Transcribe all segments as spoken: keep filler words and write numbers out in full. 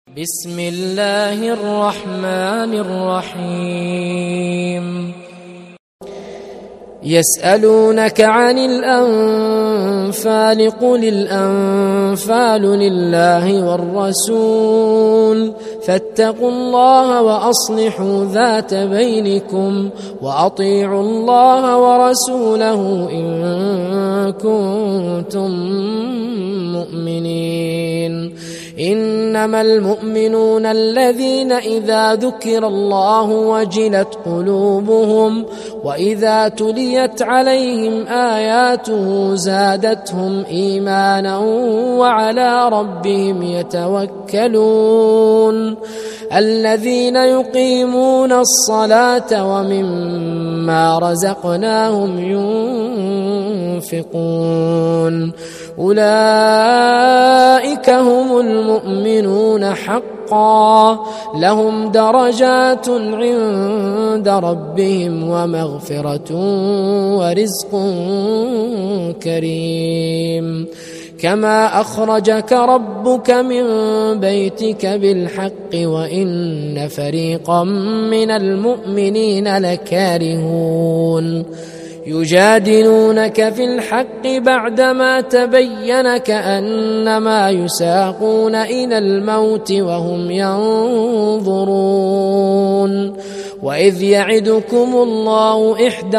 بسم الله الرحمن الرحيم يسألونك عن الأنفال قل الأنفال لله والرسول فاتقوا الله وأصلحوا ذات بينكم وأطيعوا الله ورسوله إن كنتم مؤمنين. إنما المؤمنون الذين إذا ذكر الله وجلت قلوبهم وإذا تليت عليهم آياته زادتهم إيمانا وعلى ربهم يتوكلون. الذين يقيمون الصلاة ومما رزقناهم ينفقون أولئك هم المؤمنون حقا لهم درجات عند ربهم ومغفرة ورزق كريم. كما أخرجك ربك من بيتك بالحق وإن فريقا من المؤمنين لكارهون يجادلونك في الحق بعدما تبين كأنما يساقون إلى الموت وهم ينظرون. وإذ يعدكم الله إحدى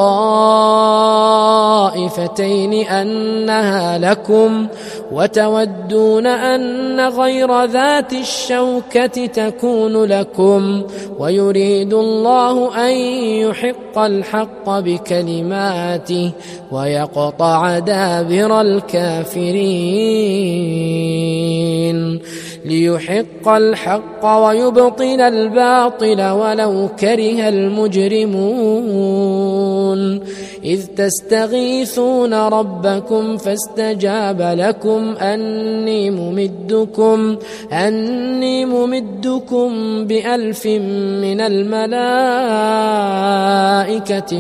الطائفتين أنها لكم وتودون أن غير ذات الشوكة تكون لكم ويريد الله أن يحق الحق بكلماته ويقطع دابر الكافرين ليحق الحق ويبطل الباطل ولو كره المجرمون. إذ تستغيثون ربكم فاستجاب لكم أني ممدكم أني ممدكم بألف من الملائكة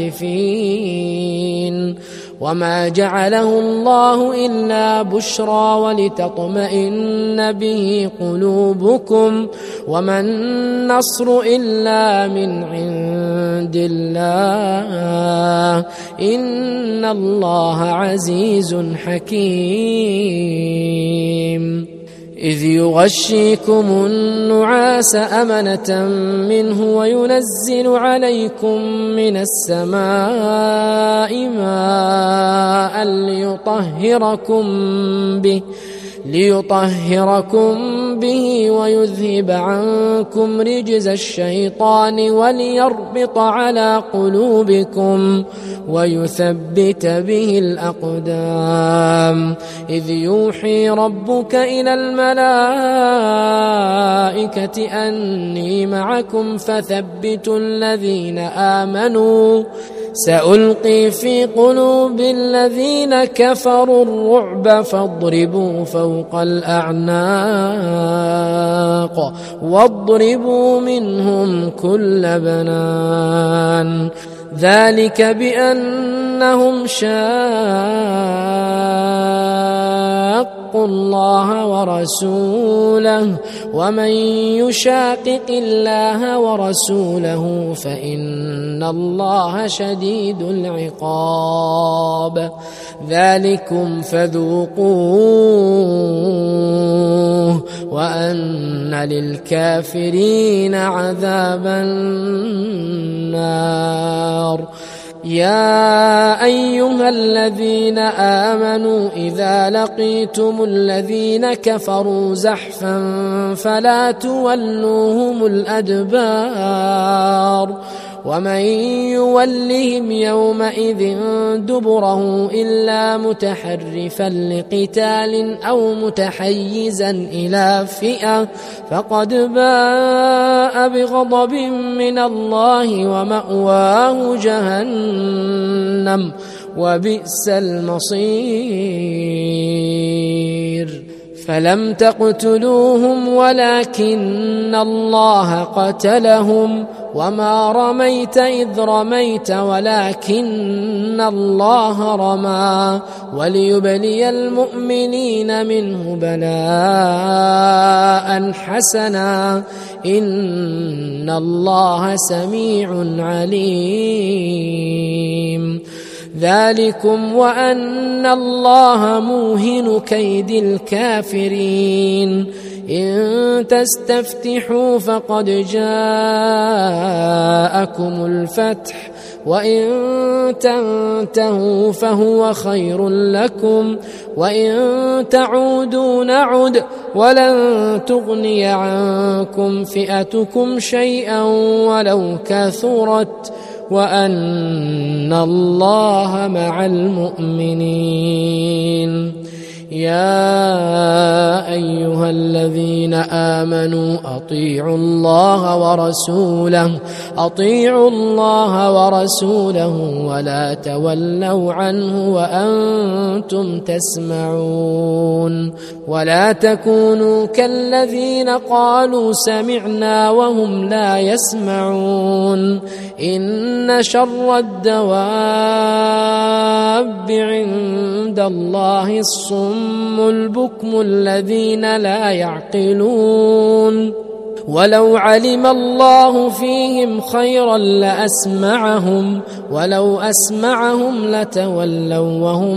مردفين. وما جعله الله إلا بشرى ولتطمئن به قلوبكم وما النصر إلا من عند الله إن الله عزيز حكيم. إذ يغشيكم النعاس أمنة منه وينزل عليكم من السماء ماء ليطهركم به ليطهركم به ويذهب عنكم رجز الشيطان وليربط على قلوبكم ويثبت به الأقدام. إذ يوحي ربك إلى الملائكة أني معكم فثبتوا الذين آمنوا سألقي في قلوب الذين كفروا الرعب فاضربوا فوق الأعناق واضربوا منهم كل بنان. ذلك بأنهم شاقوا الله ورسوله ومن يشاقق الله ورسوله فإن الله شديد العقاب. ذلكم فذوقوه وأن للكافرين عذاب النار. يا أيها الذين آمنوا إذا لقيتم الذين كفروا زحفا فلا تولوهم الأدبار ومن يولهم يومئذ دبره إلا متحرفا لقتال أو متحيزا إلى فئة فقد باء بغضب من الله ومأواه جهنم وبئس المصير. فلم تقتلوهم ولكن الله قتلهم وما رميت إذ رميت ولكن الله رمى وليبلي المؤمنين منه بلاء حسنا إن الله سميع عليم. ذلكم وأن الله موهن كيد الكافرين. إن تستفتحوا فقد جاءكم الفتح وإن تنتهوا فهو خير لكم وإن تعودوا نعد ولن تغني عنكم فئتكم شيئا ولو كثرت وأن الله مع المؤمنين. يا أيها الذين آمنوا أطيعوا الله ورسوله أطيعوا الله ورسوله ولا تولوا عنه وأنتم تسمعون. ولا تكونوا كالذين قالوا سمعنا وهم لا يسمعون. إن شر الدواب عند الله الصم البكم الذين لا يعقلون. ولو علم الله فيهم خيرا لأسمعهم ولو أسمعهم لتولوا وهم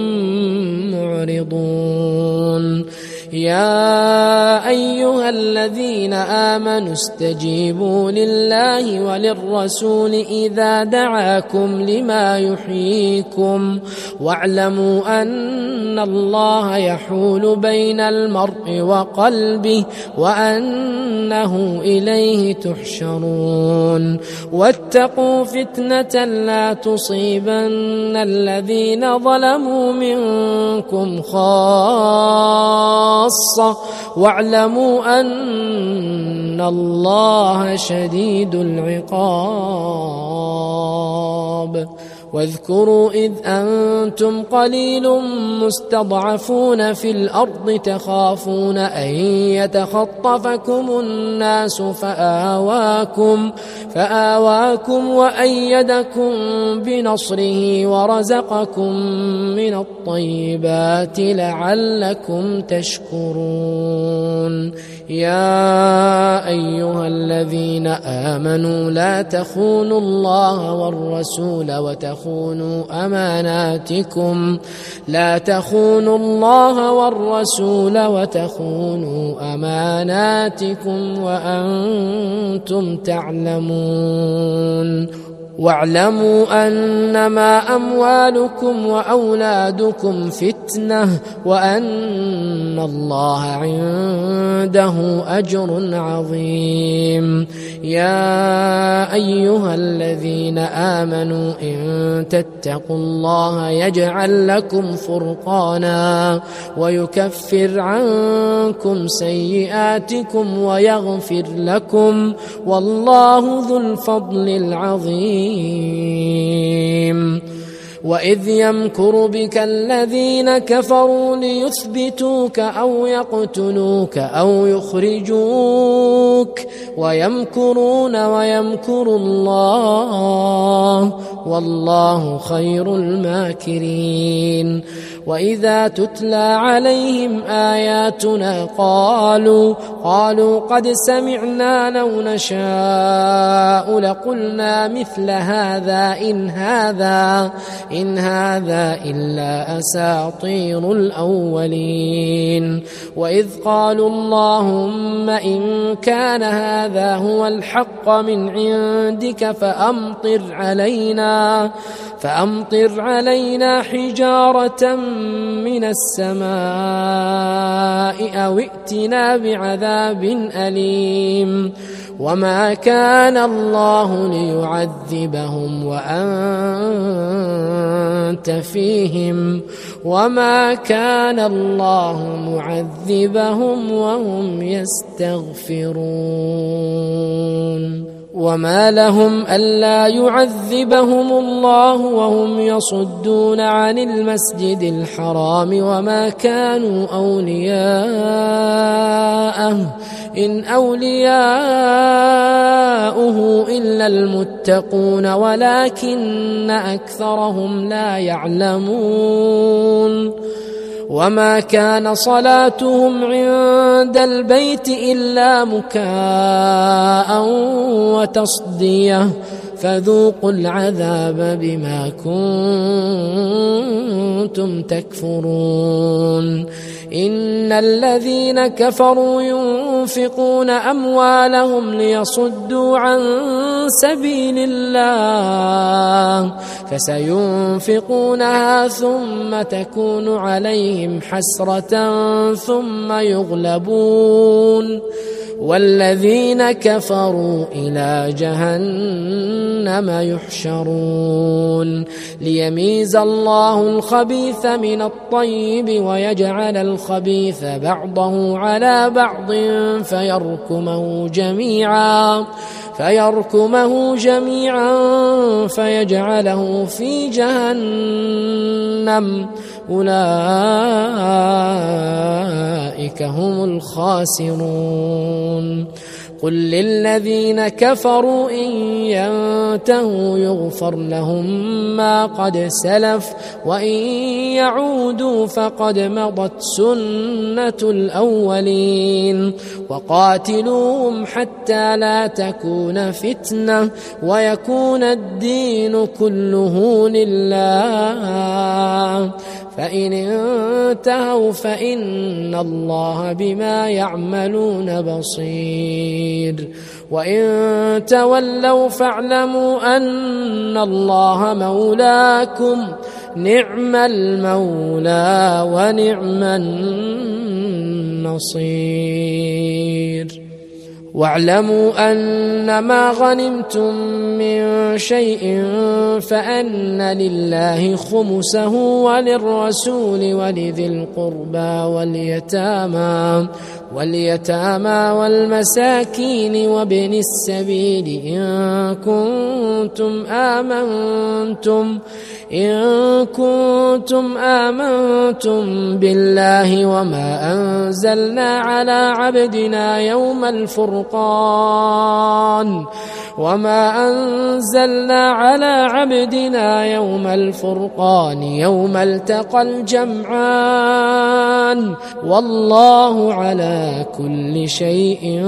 معرضون. يا أيها الذين آمنوا استجيبوا لله وللرسول إذا دعاكم لما يحييكم واعلموا أن الله يحول بين المرء وقلبه وأنه إليه تحشرون. واتقوا فتنة لا تصيبن الذين ظلموا منكم خاصة واعلموا أن الله شديد العقاب. واذكروا إذ أنتم قليل مستضعفون في الأرض تخافون أن يتخطفكم الناس فآواكم, فآواكم وأيدكم بنصره ورزقكم من الطيبات لعلكم تشكرون. يا أيها الذين آمنوا لا تخونوا الله والرسول وتخونوا أماناتكم لا تخونوا الله والرسول وتخونوا أماناتكم وأنتم تعلمون. واعلموا أنما أموالكم وأولادكم فتنة وأن الله عنده أجر عظيم. يا أيها الذين آمنوا إن تتقوا الله يجعل لكم فرقانا ويكفر عنكم سيئاتكم ويغفر لكم والله ذو الفضل العظيم. وإذ يمكر بك الذين كفروا ليثبتوك أو يقتلوك أو يخرجوك ويمكرون ويمكر الله والله خير الماكرين. وإذا تتلى عليهم آياتنا قالوا قالوا قد سمعنا لو نشاء لقلنا مثل هذا إن هذا إن هذا إلا أساطير الأولين. وإذ قالوا اللهم إن كان هذا هو الحق من عندك فأمطر علينا فأمطر علينا حجارة من السماء أو ائتنا بعذاب أليم. وما كان الله ليعذبهم وأنت فيهم وما كان الله معذبهم وهم يستغفرون. وما لهم ألا يعذبهم الله وهم يصدون عن المسجد الحرام وما كانوا أولياءه إن أولياؤه إلا المتقون ولكن أكثرهم لا يعلمون وما كان صلاتهم عند البيت إلا مكاء وتصدية فذوقوا العذاب بما كنتم تكفرون إن الذين كفروا ينفقون أموالهم ليصدوا عن سبيل الله فسينفقونها ثم تكون عليهم حسرة ثم يغلبون والذين كفروا إلى جهنم يحشرون ليميز الله الخبيث من الطيب ويجعل الخبيث بعضه على بعض فيركمه جميعا فيركمه جميعا فيجعله في جهنم أولئك هم الخاسرون قل للذين كفروا إن ينتهوا يغفر لهم ما قد سلف وإن يعودوا فقد مضت سنة الأولين وقاتلوهم حتى لا تكون فتنة ويكون الدين كله لله فإن انتهوا فإن الله بما يعملون بصير وإن تولوا فاعلموا أن الله مولاكم نعم المولى ونعم النصير واعلموا أن ما غنمتم من شيء فأن لله خمسه وللرسول ولذي القربى واليتامى واليتامى والمساكين وابن السبيل إن كنتم آمنتم إن كنتم آمنتم بالله وما أنزلنا على عبدنا يوم الفرقان وما أنزلنا على عبدنا يوم الفرقان يوم التقى الجمعان والله على كل شيء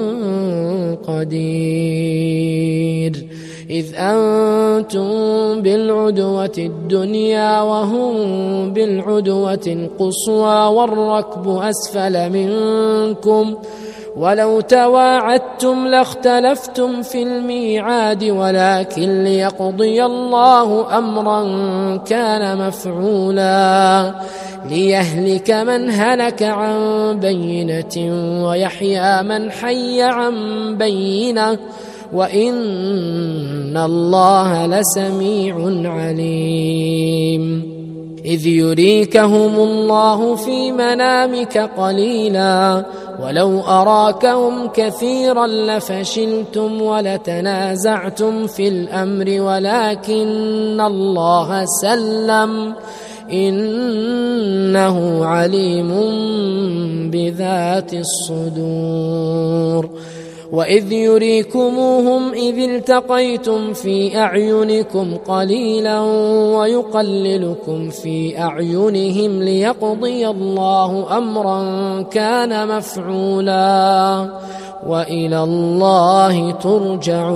قدير إذ أنتم بالعدوة الدنيا وهم بالعدوة القصوى والركب أسفل منكم ولو تواعدتم لاختلفتم في الميعاد ولكن ليقضي الله أمرا كان مفعولا ليهلك من هلك عن بينة ويحيى من حي عن بينة وإن الله لسميع عليم إذ يريكهم الله في منامك قليلا ولو أراكهم كثيرا لفشلتم ولتنازعتم في الأمر ولكن الله سلم إنه عليم بذات الصدور وإذ يريكموهم إذ التقيتم في أعينكم قليلا ويقللكم في أعينهم ليقضي الله أمرا كان مفعولا وإلى الله ترجع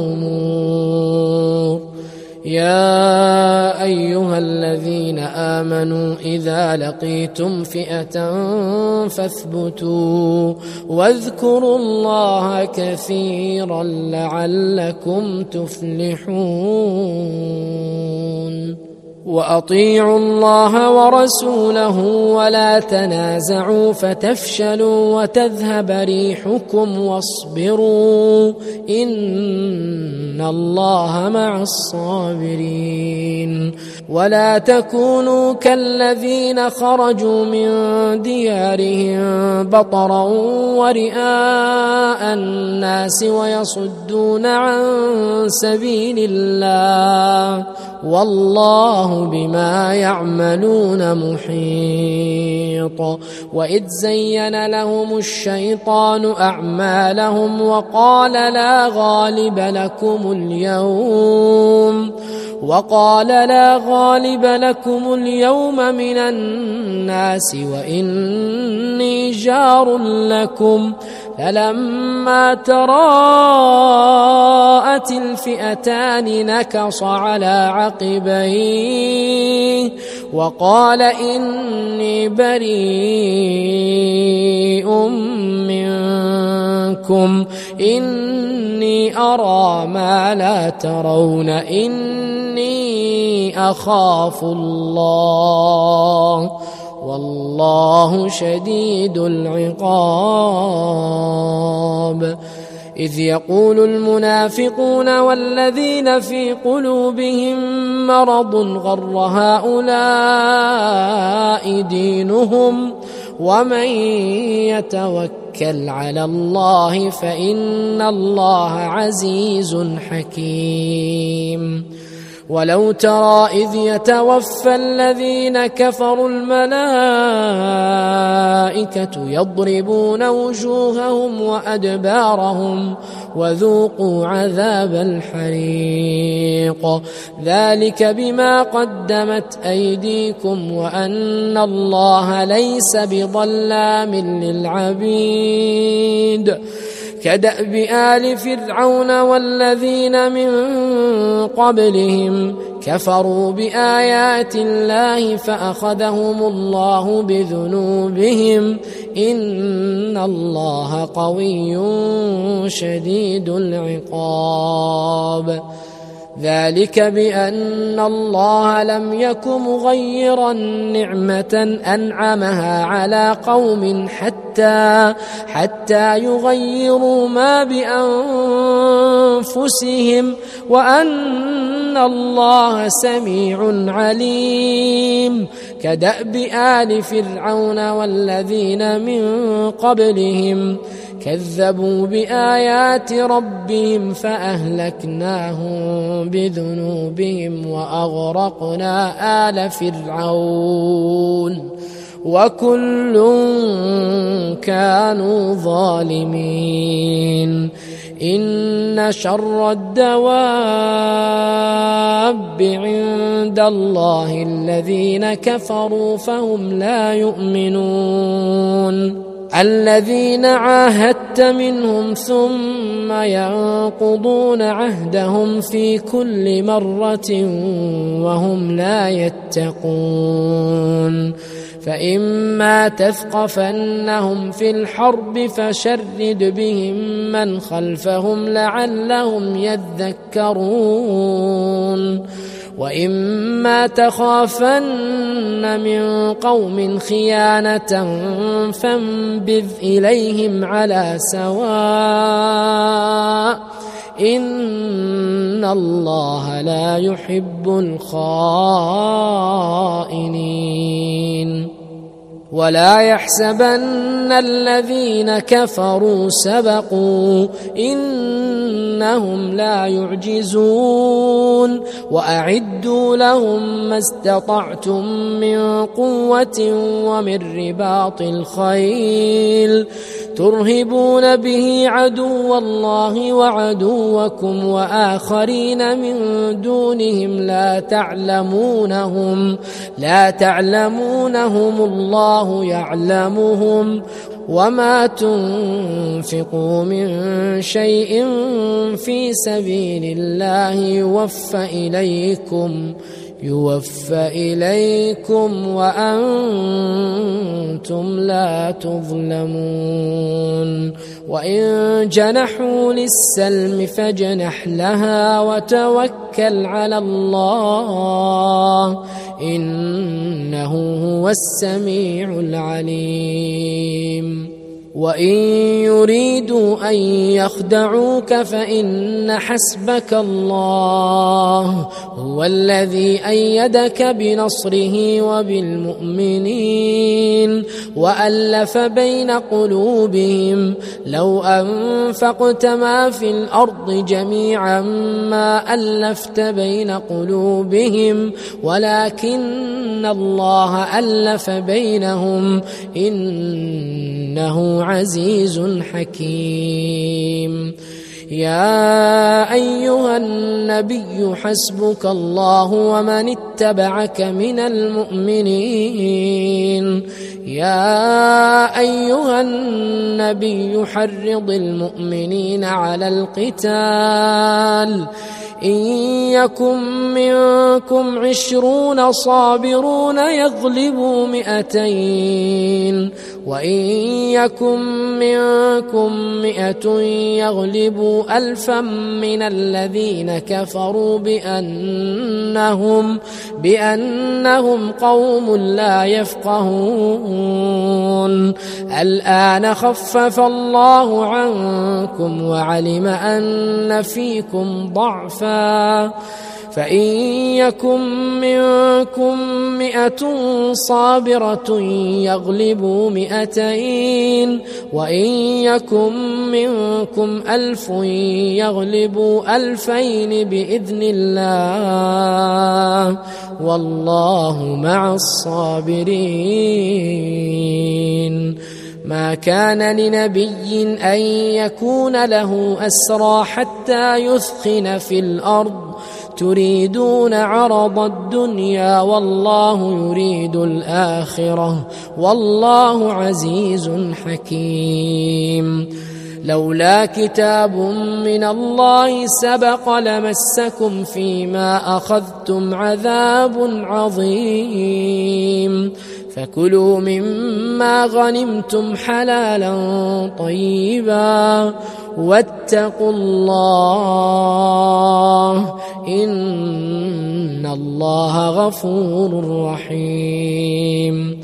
الأمور يا أيها الذين آمنوا إذا لقيتم فئة فاثبتوا واذكروا الله كثيرا لعلكم تفلحون وأطيعوا الله ورسوله ولا تنازعوا فتفشلوا وتذهب ريحكم واصبروا إن الله مع الصابرين. ولا تكونوا كالذين خرجوا من ديارهم بطرا ورئاء الناس ويصدون عن سبيل الله والله بما يعملون محيط. وإذ زين لهم الشيطان أعمالهم وقال لا غالب لكم اليوم وقال لا غالب لكم اليوم من الناس وإني جار لكم فلما تراءت الفئتان نكص على عقبيه وقال إني بريء منكم إني أرى ما لا ترون إني أخاف الله والله شديد العقاب. إذ يقول المنافقون والذين في قلوبهم مرض غر هؤلاء دينهم ومن يتوكل على الله فإن الله عزيز حكيم. ولو ترى إذ يتوفى الذين كفروا الملائكة يضربون وجوههم وأدبارهم وذوقوا عذاب الحريق ذلك بما قدمت أيديكم وأن الله ليس بظلام للعبيد. كدأب آل فرعون والذين من قبلهم كفروا بآيات الله فأخذهم الله بذنوبهم إن الله قوي شديد العقاب. ذلك بأن الله لم يك مغيرا نعمة أنعمها على قوم حتى حتى يغيروا ما بأنفسهم وأن الله سميع عليم. كدأب آل فرعون والذين من قبلهم كذبوا بآيات ربهم فأهلكناهم بذنوبهم وأغرقنا آل فرعون وكل كانوا ظالمين. إن شر الدواب عند الله الذين كفروا فهم لا يؤمنون الذين عاهدت منهم ثم ينقضون عهدهم في كل مرة وهم لا يتقون. فإما تثقفنهم في الحرب فشرد بهم من خلفهم لعلهم يذكرون. وإما تخافن من قوم خيانة فانبذ إليهم على سواء إن الله لا يحب الخائنين. ولا يحسبن الذين كفروا سبقوا إنهم لا يعجزون. وأعدوا لهم ما استطعتم من قوة ومن رباط الخيل ترهبون به عدو الله وعدوكم وآخرين من دونهم لا تعلمونهم لا تعلمونهم الله يعلمهم وما تنفقوا من شيء في سبيل الله يوفى إليكم يوفى إليكم وأنتم لا تظلمون وإن جنحوا للسلم فاجنح لها وتوكل على الله إنه هو السميع العليم وإن يريدوا أن يخدعوك فإن حسبك الله هو الذي أيدك بنصره وبالمؤمنين وألف بين قلوبهم لو أنفقت ما في الأرض جميعا ما ألفت بين قلوبهم ولكن الله ألف بينهم إنه عزيز حكيم يا أيها النبي حسبك الله ومن اتبعك من المؤمنين يا أيها النبي حرض المؤمنين على القتال إن يكن منكم عشرون صابرون يغلبوا مئتين وإن يكن منكم مئة يغلبوا ألفا من الذين كفروا بأنهم, بأنهم قوم لا يفقهون الآن خفف الله عنكم وعلم أن فيكم ضعفا فإن يكن منكم مئة صابرة يغلبوا مئتين وإن يكن منكم ألف يغلبوا ألفين بإذن الله والله مع الصابرين ما كان لنبي أن يكون له أسرى حتى يثخن في الأرض تريدون عرض الدنيا والله يريد الآخرة والله عزيز حكيم لولا كتاب من الله سبق لمسكم فيما أخذتم عذاب عظيم فكلوا مما غنمتم حلالا طيبا واتقوا الله إن الله غفور رحيم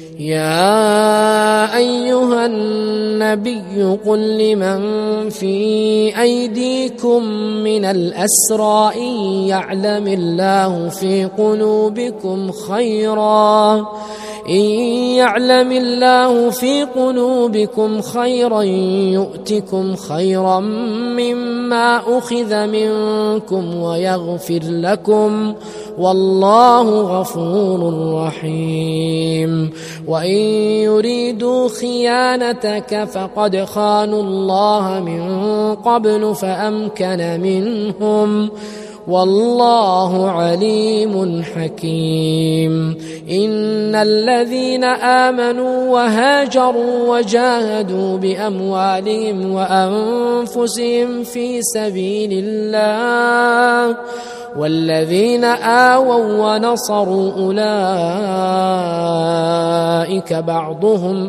يا أيها النبي قل لمن في أيديكم من الأسرى إن يعلم الله في قلوبكم خيرا إن يعلم الله في قلوبكم خيرا يؤتكم خيرا مما أخذ منكم ويغفر لكم والله غفور رحيم وإن يريدوا خيانتك فقد خانوا الله من قبل فأمكن منهم والله عليم حكيم إن الذين آمنوا وهاجروا وجاهدوا بأموالهم وأنفسهم في سبيل الله والذين آووا ونصروا أولئك بعضهم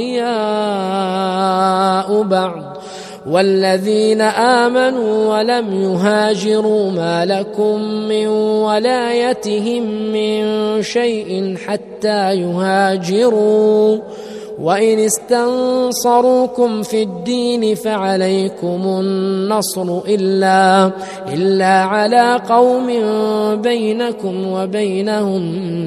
أولياء بعض والذين آمنوا ولم يهاجروا ما لكم من ولايتهم من شيء حتى يهاجروا وإن استنصروكم في الدين فعليكم النصر إلا, إلا على قوم بينكم وبينهم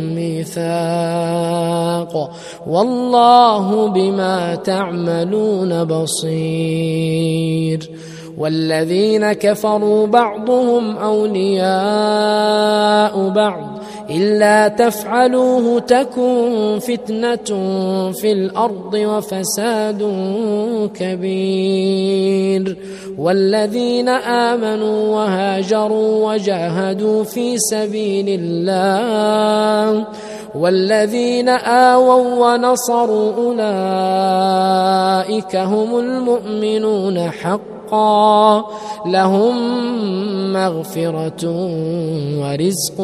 ميثاق والله بما تعملون بصير والذين كفروا بعضهم أولياء بعض إلا تفعلوه تكن فتنة في الأرض وفساد كبير والذين آمنوا وهاجروا وجاهدوا في سبيل الله والذين آووا ونصروا أولئك هم المؤمنون حقا لهم مغفرة ورزق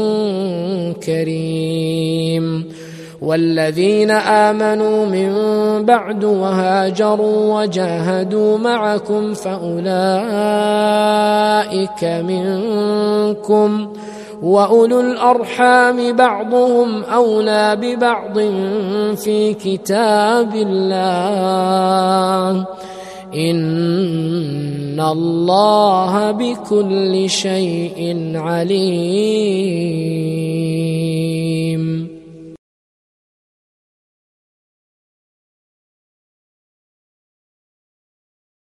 كريم والذين آمنوا من بعد وهاجروا وجاهدوا معكم فأولئك منكم وأولو الأرحام بعضهم أولى ببعض في كتاب الله إن الله بكل شيء عليم.